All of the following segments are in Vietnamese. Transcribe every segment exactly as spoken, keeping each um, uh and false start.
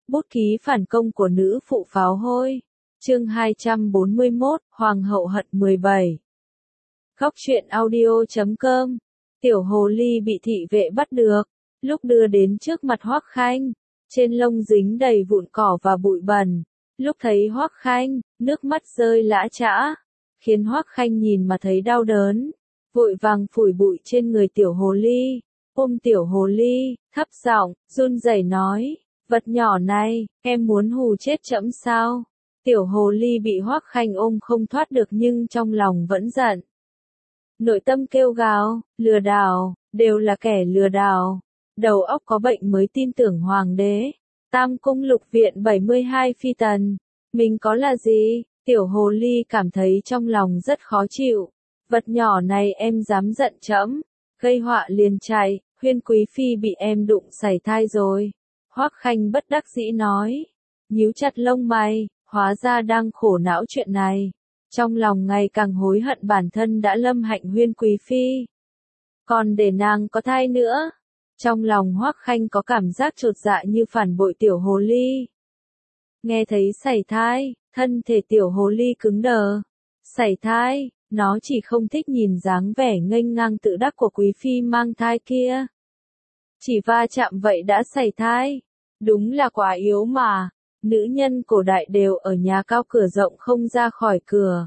Bút ký phản công của nữ phụ pháo hôi. Chương hai trăm bốn mươi mốt, Hoàng hậu hận mười bảy. Góc truyện audio chấm com. Tiểu hồ ly bị thị vệ bắt được, lúc đưa đến trước mặt Hoắc Khanh, trên lông dính đầy vụn cỏ và bụi bẩn. Lúc thấy Hoắc Khanh, nước mắt rơi lã chã, khiến Hoắc Khanh nhìn mà thấy đau đớn, vội vàng phủi bụi trên người tiểu hồ ly, ôm tiểu hồ ly, thấp giọng, run rẩy nói, vật nhỏ này, em muốn hù chết trẫm sao? Tiểu hồ ly bị Hoắc Khanh ôm không thoát được nhưng trong lòng vẫn giận. Nội tâm kêu gào, lừa đảo, đều là kẻ lừa đảo. Đầu óc có bệnh mới tin tưởng hoàng đế. Tam cung lục viện bảy mươi hai phi tần. Mình có là gì? Tiểu hồ ly cảm thấy trong lòng rất khó chịu. Vật nhỏ này em dám giận trẫm, gây họa liền chạy, Huyên quý phi bị em đụng sảy thai rồi. Hoắc Khanh bất đắc dĩ nói, nhíu chặt lông mày, hóa ra đang khổ não chuyện này. Trong lòng ngày càng hối hận bản thân đã lâm hạnh Huyên quý phi. Còn để nàng có thai nữa. Trong lòng Hoắc Khanh có cảm giác chột dạ như phản bội tiểu hồ ly. Nghe thấy sảy thai, thân thể tiểu hồ ly cứng đờ. Sảy thai, nó chỉ không thích nhìn dáng vẻ nghênh ngang tự đắc của quý phi mang thai kia. Chỉ va chạm vậy đã sảy thai. Đúng là quá yếu mà. Nữ nhân cổ đại đều ở nhà cao cửa rộng không ra khỏi cửa.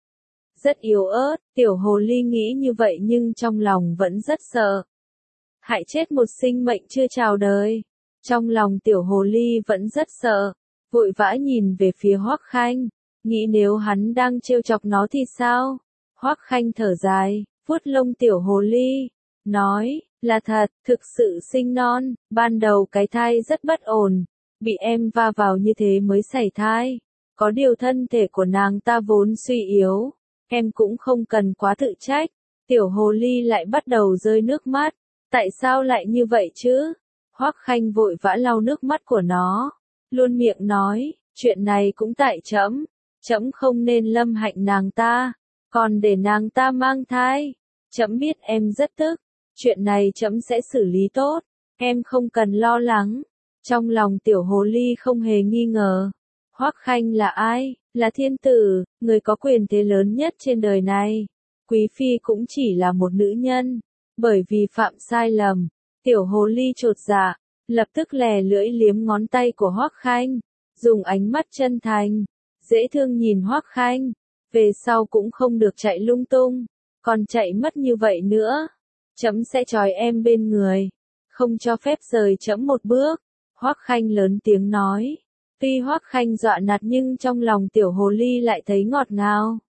Rất yếu ớt, tiểu hồ ly nghĩ như vậy nhưng trong lòng vẫn rất sợ. Hại chết một sinh mệnh chưa chào đời. Trong lòng tiểu hồ ly vẫn rất sợ, vội vã nhìn về phía Hoắc Khanh, nghĩ nếu hắn đang trêu chọc nó thì sao? Hoắc Khanh thở dài, vuốt lông tiểu hồ ly, nói, là thật, thực sự sinh non, ban đầu cái thai rất bất ổn, bị em va vào như thế mới sảy thai. Có điều thân thể của nàng ta vốn suy yếu, em cũng không cần quá tự trách. Tiểu hồ ly lại bắt đầu rơi nước mắt. Tại sao lại như vậy chứ? Hoắc Khanh vội vã lau nước mắt của nó, luôn miệng nói, chuyện này cũng tại trẫm, trẫm không nên lâm hạnh nàng ta, còn để nàng ta mang thai. Trẫm biết em rất tức, chuyện này trẫm sẽ xử lý tốt, em không cần lo lắng. Trong lòng tiểu hồ ly không hề nghi ngờ, Hoắc Khanh là ai? Là thiên tử, người có quyền thế lớn nhất trên đời này. Quý phi cũng chỉ là một nữ nhân. Bởi vì phạm sai lầm, tiểu hồ ly chột dạ, lập tức lè lưỡi liếm ngón tay của Hoắc Khanh, dùng ánh mắt chân thành, dễ thương nhìn Hoắc Khanh, về sau cũng không được chạy lung tung, còn chạy mất như vậy nữa, trẫm sẽ trói em bên người, không cho phép rời trẫm một bước. Hoắc Khanh lớn tiếng nói, tuy Hoắc Khanh dọa nạt nhưng trong lòng tiểu hồ ly lại thấy ngọt ngào.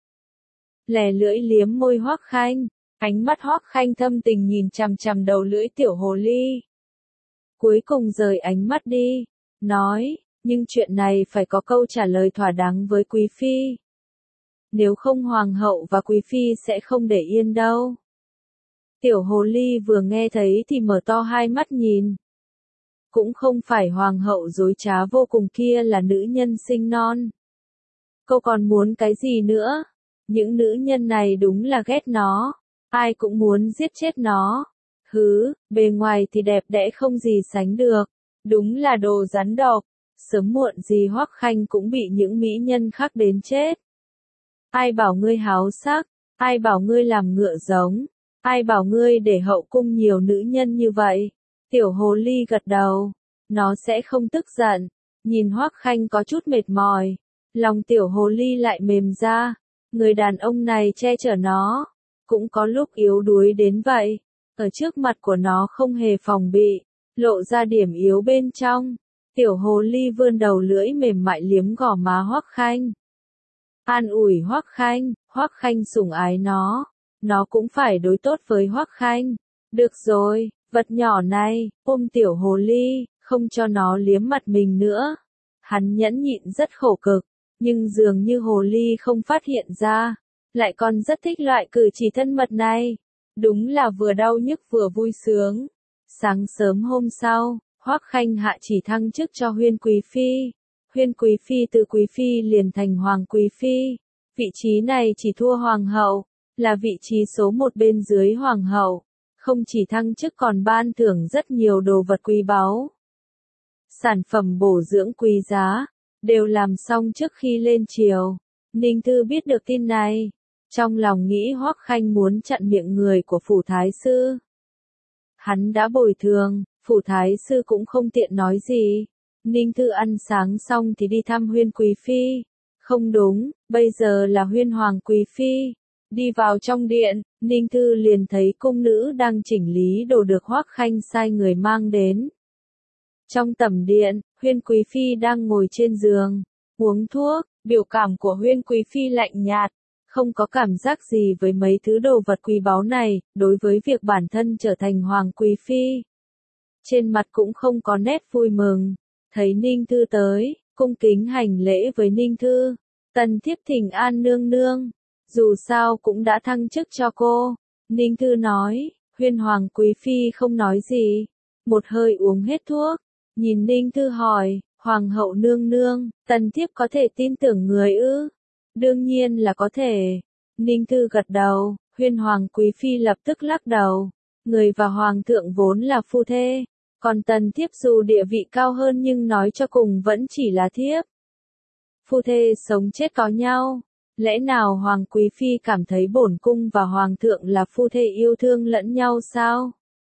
Lè lưỡi liếm môi Hoắc Khanh. Ánh mắt Hoắc Khanh thâm tình nhìn chằm chằm đầu lưỡi tiểu hồ ly. Cuối cùng rời ánh mắt đi, nói, nhưng chuyện này phải có câu trả lời thỏa đáng với quý phi. Nếu không hoàng hậu và quý phi sẽ không để yên đâu. Tiểu hồ ly vừa nghe thấy thì mở to hai mắt nhìn. Cũng không phải hoàng hậu dối trá vô cùng kia là nữ nhân sinh non. Cô còn muốn cái gì nữa? Những nữ nhân này đúng là ghét nó. Ai cũng muốn giết chết nó. Hứ, bề ngoài thì đẹp đẽ không gì sánh được. Đúng là đồ rắn độc. Sớm muộn gì Hoắc Khanh cũng bị những mỹ nhân khác đến chết. Ai bảo ngươi háo sắc? Ai bảo ngươi làm ngựa giống? Ai bảo ngươi để hậu cung nhiều nữ nhân như vậy? Tiểu hồ ly gật đầu. Nó sẽ không tức giận. Nhìn Hoắc Khanh có chút mệt mỏi. Lòng tiểu hồ ly lại mềm ra. Người đàn ông này che chở nó. Cũng có lúc yếu đuối đến vậy, ở trước mặt của nó không hề phòng bị, lộ ra điểm yếu bên trong. Tiểu hồ ly vươn đầu lưỡi mềm mại liếm gò má Hoắc Khanh. An ủi Hoắc Khanh, Hoắc Khanh sủng ái nó, nó cũng phải đối tốt với Hoắc Khanh. Được rồi, vật nhỏ này, ôm tiểu hồ ly, không cho nó liếm mặt mình nữa. Hắn nhẫn nhịn rất khổ cực, nhưng dường như hồ ly không phát hiện ra. Lại còn rất thích loại cử chỉ thân mật này. Đúng là vừa đau nhức vừa vui sướng. Sáng sớm hôm sau, Hoắc Khanh hạ chỉ thăng chức cho Huyên quý phi. Huyên quý phi từ quý phi liền thành hoàng quý phi. Vị trí này chỉ thua hoàng hậu, là vị trí số một bên dưới hoàng hậu. Không chỉ thăng chức còn ban thưởng rất nhiều đồ vật quý báu. sản phẩm bổ dưỡng quý giá, đều làm xong trước khi lên triều. Ninh Thư biết được tin này, trong lòng nghĩ Hoắc Khanh muốn chặn miệng người của phủ thái sư. Hắn đã bồi thường, phủ thái sư cũng không tiện nói gì. Ninh Thư ăn sáng xong thì đi thăm Huyên Quý Phi. Không đúng, bây giờ là Huyên Hoàng Quý Phi. Đi vào trong điện, Ninh Thư liền thấy cung nữ đang chỉnh lý đồ được Hoắc Khanh sai người mang đến. Trong tẩm điện, Huyên Quý Phi đang ngồi trên giường, uống thuốc, biểu cảm của Huyên Quý Phi lạnh nhạt, không có cảm giác gì với mấy thứ đồ vật quý báu này, đối với việc bản thân trở thành Hoàng Quý Phi. Trên mặt cũng không có nét vui mừng, thấy Ninh Thư tới, cung kính hành lễ với Ninh Thư, tần thiếp thỉnh an nương nương, dù sao cũng đã thăng chức cho cô. Ninh Thư nói, Huyên Hoàng Quý Phi không nói gì, một hơi uống hết thuốc, nhìn Ninh Thư hỏi, Hoàng hậu nương nương, tần thiếp có thể tin tưởng người ư? Đương nhiên là có thể. Ninh Thư gật đầu, Huyên Hoàng Quý Phi lập tức lắc đầu, người và Hoàng thượng vốn là phu thê, còn tần thiếp dù địa vị cao hơn nhưng nói cho cùng vẫn chỉ là thiếp. Phu thê sống chết có nhau, lẽ nào Hoàng Quý Phi cảm thấy bổn cung và Hoàng thượng là phu thê yêu thương lẫn nhau sao?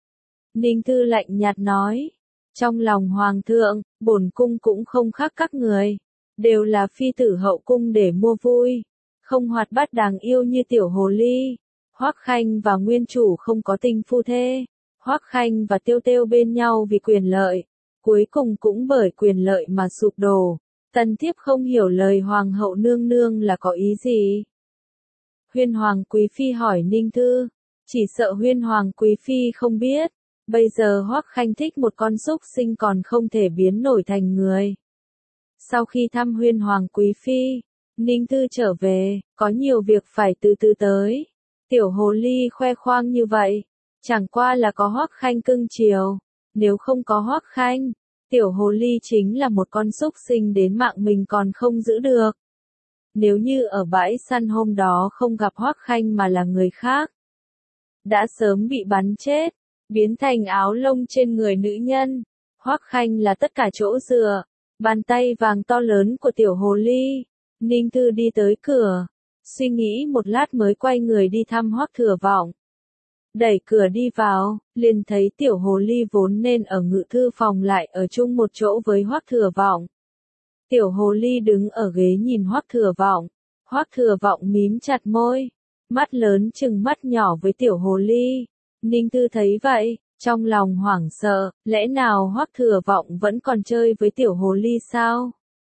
Ninh Thư lạnh nhạt nói, trong lòng Hoàng thượng, bổn cung cũng không khác các người, đều là phi tử hậu cung để mua vui, không hoạt bát đáng yêu như tiểu hồ ly. Hoắc Khanh và nguyên chủ không có tình phu thê, Hoắc Khanh và Tiêu Tiêu bên nhau vì quyền lợi, cuối cùng cũng bởi quyền lợi mà sụp đổ. Tần thiếp không hiểu lời Hoàng hậu nương nương là có ý gì. Huyên Hoàng Quý Phi hỏi Ninh Thư, chỉ sợ Huyên Hoàng Quý Phi không biết, bây giờ Hoắc Khanh thích một con súc sinh còn không thể biến nổi thành người. Sau khi thăm Huyên Hoàng Quý Phi, Ninh Thư trở về, có nhiều việc phải từ từ tới. Tiểu hồ ly khoe khoang như vậy, chẳng qua là có Hoắc Khanh cưng chiều, nếu không có Hoắc Khanh, tiểu hồ ly chính là một con súc sinh đến mạng mình còn không giữ được. Nếu như ở bãi săn hôm đó không gặp Hoắc Khanh mà là người khác, đã sớm bị bắn chết, biến thành áo lông trên người nữ nhân. Hoắc Khanh là tất cả chỗ dựa, bàn tay vàng to lớn của tiểu hồ ly. Ninh Thư đi tới cửa, suy nghĩ một lát mới quay người đi thăm Hoắc Thừa Vọng. Đẩy cửa đi vào, liền thấy tiểu hồ ly vốn nên ở ngự thư phòng lại ở chung một chỗ với Hoắc Thừa Vọng. Tiểu hồ ly đứng ở ghế nhìn Hoắc Thừa Vọng, Hoắc Thừa Vọng mím chặt môi, mắt lớn chừng mắt nhỏ với tiểu hồ ly. Ninh Thư thấy vậy, trong lòng hoảng sợ, lẽ nào Hoắc Thừa Vọng vẫn còn chơi với tiểu hồ ly sao?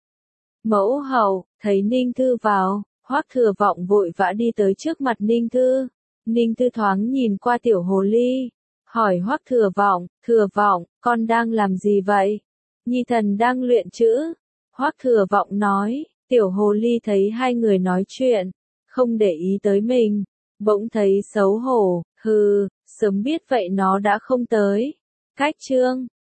Mẫu hậu, thấy Ninh Thư vào, Hoắc Thừa Vọng vội vã đi tới trước mặt Ninh Thư. Ninh Thư thoáng nhìn qua tiểu hồ ly, hỏi Hoắc Thừa Vọng, Thừa Vọng, con đang làm gì vậy? Nhi thần đang luyện chữ. Hoắc Thừa Vọng nói, tiểu hồ ly thấy hai người nói chuyện, không để ý tới mình, bỗng thấy xấu hổ, hừ, sớm biết vậy nó đã không tới. Cách chương